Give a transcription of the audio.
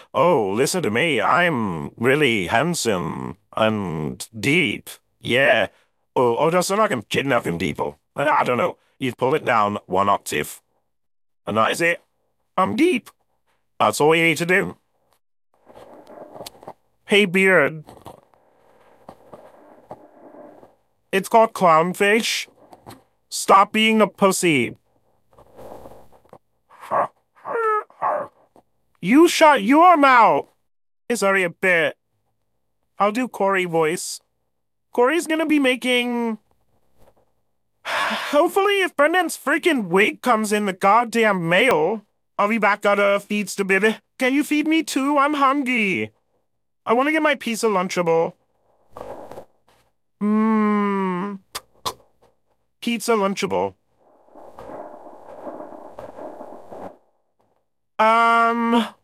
Oh, listen to me. I'm really handsome and deep. Yeah. Oh, just so I can kidnapping people. I don't know. You pull it down one octave. And that is it. I'm deep. That's all you need to do. Hey, Beard. It's called clownfish. Stop being a pussy. You shut your mouth. Sorry, a bit. I'll do Corey voice. Corey's gonna be making. Hopefully, if Brendan's freaking wig comes in the goddamn mail, I'll be back at feeds to baby. Can you feed me too? I'm hungry. I want to get my piece of Lunchable. Mmm. Pizza Lunchable. Um.